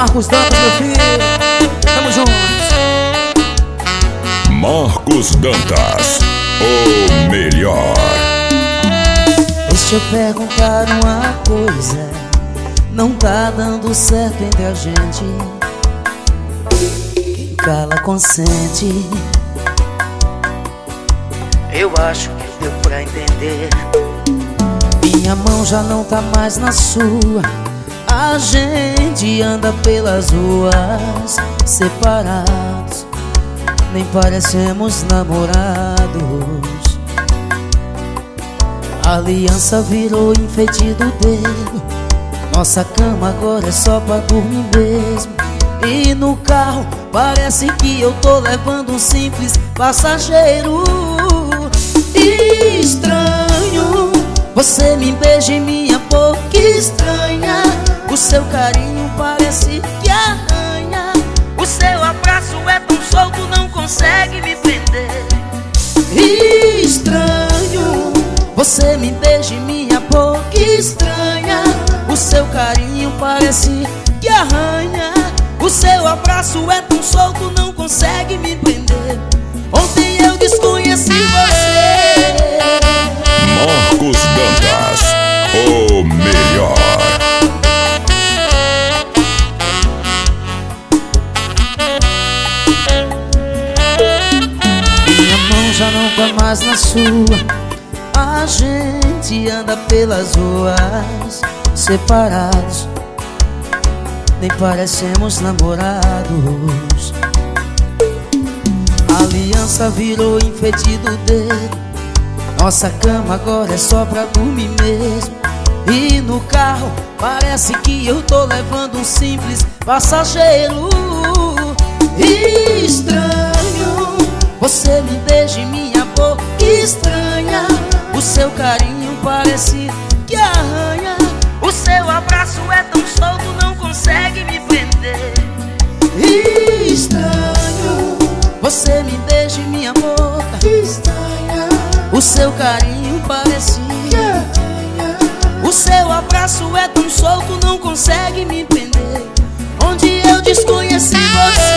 Marcos Dantas, meu filho. Tamo juntos. Marcos Dantas, o melhor. Deixa eu perguntar uma coisa. Não tá dando certo entre a gente. Quem cala consente. Eu acho que deu pra entender. Minha mão já não tá mais na sua. A gente anda pelas ruas separados, nem parecemos namorados. A aliança virou enfeite do dedo. Nossa cama agora é só pra dormir mesmo. E no carro parece que eu tô levando um simples passageiro. Estranho, você me beija em minha boca estranha. O seu carinho parece que arranha. O seu abraço é tão solto, não consegue me prender. Estranho, você me beija em minha boca estranha. O seu carinho parece que arranha. O seu abraço é tão solto, não consegue me prender. Ontem eu desconheci você. Marcos Dantas, o melhor. Minha mão já não tá mais na sua. A gente anda pelas ruas separados, nem parecemos namorados. A aliança virou enfeite do dedo. Nossa cama agora é só pra dormir mesmo. E no carro parece que eu tô levando um simples passageiro. Estranho, você me beija em minha boca estranha. O seu carinho parece que arranha. O seu abraço é tão solto, não consegue me prender. Estranho, você me beija em minha boca estranha. O seu carinho parece que arranha. O seu abraço é tão solto, não consegue me prender. Onde eu desconheci você.